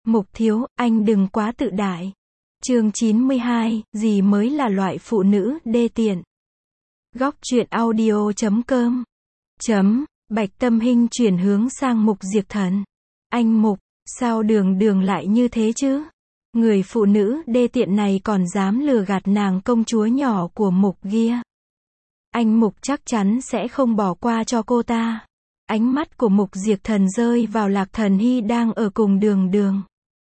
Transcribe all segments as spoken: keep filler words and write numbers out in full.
Mục thiếu, anh đừng quá tự đại. Chương chín mươi hai, gì mới là loại phụ nữ đê tiện. Góc truyện audio chấm com. Chấm, Bạch Tâm Hinh chuyển hướng sang Mục Diệp Thần. Anh Mục, sao đường đường lại như thế chứ? Người phụ nữ đê tiện này còn dám lừa gạt nàng công chúa nhỏ của Mục kia. Anh Mục chắc chắn sẽ không bỏ qua cho cô ta. Ánh mắt của Mục Diệp Thần rơi vào Lạc Thần Hy đang ở cùng đường đường.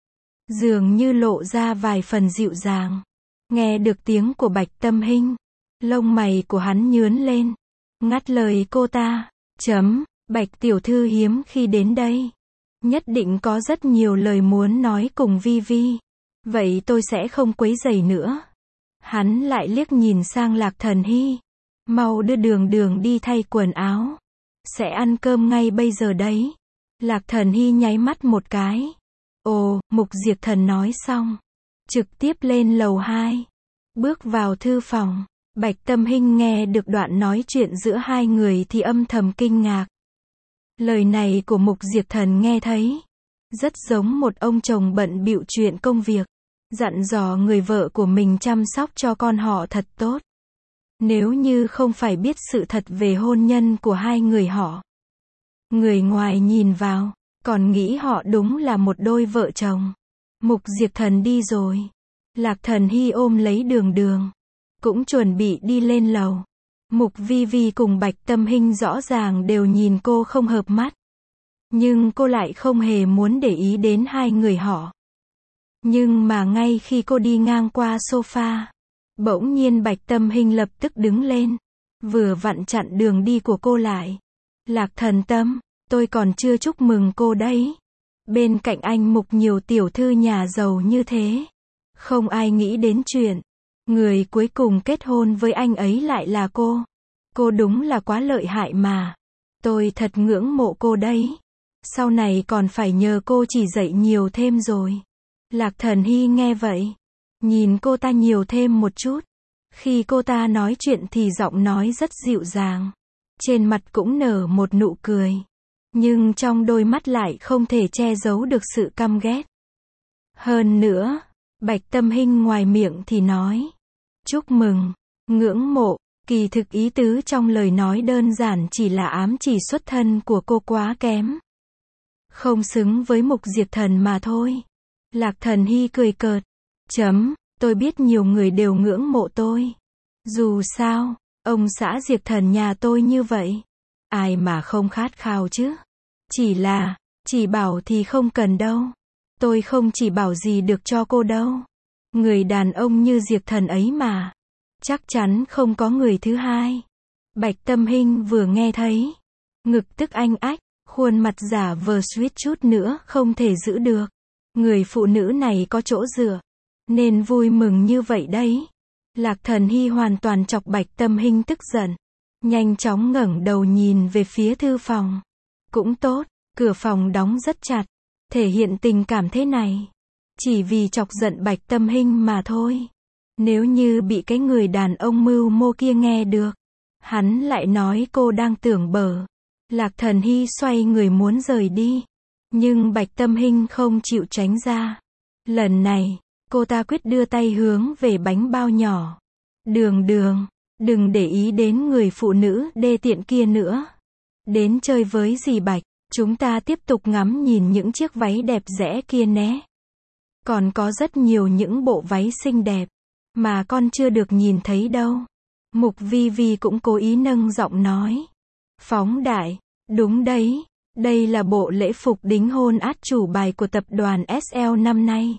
Dường như lộ ra vài phần dịu dàng. Nghe được tiếng của Bạch Tâm Hinh, lông mày của hắn nhướn lên. Ngắt lời cô ta. Chấm, Bạch tiểu thư hiếm khi đến đây. Nhất định có rất nhiều lời muốn nói cùng Vi Vi. Vậy tôi sẽ không quấy rầy nữa. Hắn lại liếc nhìn sang Lạc Thần Hy. Mau đưa đường đường đi thay quần áo. Sẽ ăn cơm ngay bây giờ đấy. Lạc Thần Hy nháy mắt một cái. Ồ, Mục Diệp Thần nói xong. Trực tiếp lên lầu hai. Bước vào thư phòng. Bạch Tâm Hinh nghe được đoạn nói chuyện giữa hai người thì âm thầm kinh ngạc. Lời này của Mục Diệp Thần nghe thấy. Rất giống một ông chồng bận bịu chuyện công việc. Dặn dò người vợ của mình chăm sóc cho con họ thật tốt. Nếu như không phải biết sự thật về hôn nhân của hai người họ. Người ngoài nhìn vào, còn nghĩ họ đúng là một đôi vợ chồng. Mục Diệp Thần đi rồi. Lạc Thần Hy ôm lấy đường đường. Cũng chuẩn bị đi lên lầu. Mục Vi Vi cùng Bạch Tâm Hinh rõ ràng đều nhìn cô không hợp mắt. Nhưng cô lại không hề muốn để ý đến hai người họ. Nhưng mà ngay khi cô đi ngang qua sofa, bỗng nhiên Bạch Tâm Hinh lập tức đứng lên. Vừa vặn chặn đường đi của cô lại. Lạc Thần Tâm, tôi còn chưa chúc mừng cô đấy. Bên cạnh anh Mục nhiều tiểu thư nhà giàu như thế. Không ai nghĩ đến chuyện. Người cuối cùng kết hôn với anh ấy lại là cô. Cô đúng là quá lợi hại mà. Tôi thật ngưỡng mộ cô đấy. Sau này còn phải nhờ cô chỉ dạy nhiều thêm rồi. Lạc Thần Hy nghe vậy. Nhìn cô ta nhiều thêm một chút. Khi cô ta nói chuyện thì giọng nói rất dịu dàng. Trên mặt cũng nở một nụ cười. Nhưng trong đôi mắt lại không thể che giấu được sự căm ghét. Hơn nữa, Bạch Tâm Hinh ngoài miệng thì nói. Chúc mừng, ngưỡng mộ, kỳ thực ý tứ trong lời nói đơn giản chỉ là ám chỉ xuất thân của cô quá kém. Không xứng với Mục Diệp Thần mà thôi. Lạc Thần Hy cười cợt. Chấm, tôi biết nhiều người đều ngưỡng mộ tôi. Dù sao, ông xã Diệp Thần nhà tôi như vậy. Ai mà không khát khao chứ? Chỉ là, chỉ bảo thì không cần đâu. Tôi không chỉ bảo gì được cho cô đâu. Người đàn ông như Diệp Thần ấy mà. Chắc chắn không có người thứ hai. Bạch Tâm Hinh vừa nghe thấy. Ngực tức anh ách, khuôn mặt giả vờ suýt chút nữa không thể giữ được. Người phụ nữ này có chỗ dựa. Nên vui mừng như vậy đấy. Lạc Thần Hy hoàn toàn chọc Bạch Tâm Hinh tức giận. Nhanh chóng ngẩng đầu nhìn về phía thư phòng. Cũng tốt, cửa phòng đóng rất chặt. Thể hiện tình cảm thế này. Chỉ vì chọc giận Bạch Tâm Hinh mà thôi. Nếu như bị cái người đàn ông mưu mô kia nghe được. Hắn lại nói cô đang tưởng bở. Lạc Thần Hy xoay người muốn rời đi. Nhưng Bạch Tâm Hinh không chịu tránh ra. Lần này, cô ta quyết đưa tay hướng về bánh bao nhỏ. Đường đường, đừng để ý đến người phụ nữ đê tiện kia nữa. Đến chơi với dì Bạch, chúng ta tiếp tục ngắm nhìn những chiếc váy đẹp rẽ kia nhé. Còn có rất nhiều những bộ váy xinh đẹp, mà con chưa được nhìn thấy đâu. Mục Vi Vi cũng cố ý nâng giọng nói. Phóng đại, đúng đấy, đây là bộ lễ phục đính hôn át chủ bài của tập đoàn ét lờ năm nay.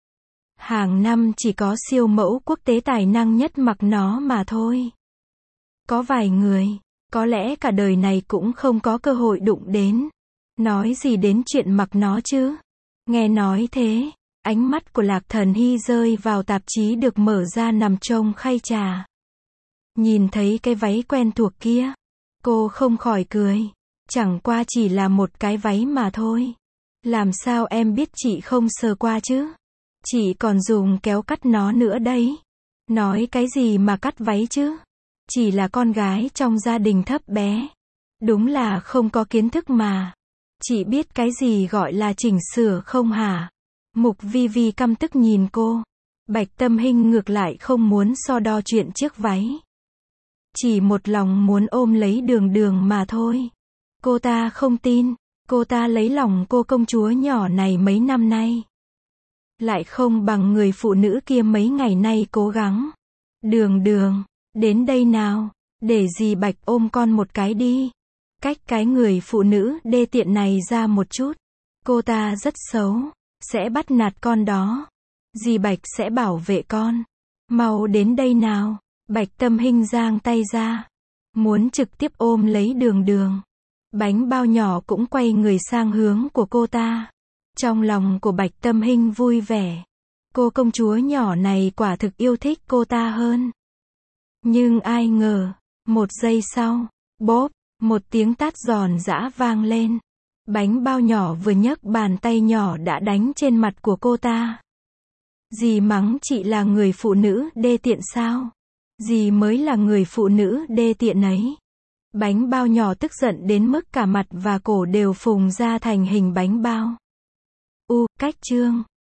Hàng năm chỉ có siêu mẫu quốc tế tài năng nhất mặc nó mà thôi. Có vài người, có lẽ cả đời này cũng không có cơ hội đụng đến. Nói gì đến chuyện mặc nó chứ? Nghe nói thế, ánh mắt của Lạc Thần Hy rơi vào tạp chí được mở ra nằm trong khay trà. Nhìn thấy cái váy quen thuộc kia, cô không khỏi cười. Chẳng qua chỉ là một cái váy mà thôi. Làm sao em biết chị không sờ qua chứ? Chị còn dùng kéo cắt nó nữa đấy. Nói cái gì mà cắt váy chứ? Chỉ là con gái trong gia đình thấp bé. Đúng là không có kiến thức mà. Chị biết cái gì gọi là chỉnh sửa không hả? Mục Vi Vi căm tức nhìn cô. Bạch Tâm Hinh ngược lại không muốn so đo chuyện chiếc váy. Chỉ một lòng muốn ôm lấy Đường Đường mà thôi. Cô ta không tin. Cô ta lấy lòng cô công chúa nhỏ này mấy năm nay. Lại không bằng người phụ nữ kia mấy ngày nay cố gắng. Đường Đường, đến đây nào. Để dì Bạch ôm con một cái đi. Cách cái người phụ nữ đê tiện này ra một chút. Cô ta rất xấu. Sẽ bắt nạt con đó. Dì Bạch sẽ bảo vệ con. Mau đến đây nào. Bạch Tâm Hinh giang tay ra. Muốn trực tiếp ôm lấy Đường Đường. Bánh bao nhỏ cũng quay người sang hướng của cô ta. Trong lòng của Bạch Tâm Hinh vui vẻ. Cô công chúa nhỏ này quả thực yêu thích cô ta hơn. Nhưng ai ngờ, một giây sau, bốp, một tiếng tát giòn giã vang lên. Bánh bao nhỏ vừa nhấc bàn tay nhỏ đã đánh trên mặt của cô ta. Dì mắng chị là người phụ nữ đê tiện sao? Dì mới là người phụ nữ đê tiện ấy. Bánh bao nhỏ tức giận đến mức cả mặt và cổ đều phùng ra thành hình bánh bao. U, cách chương.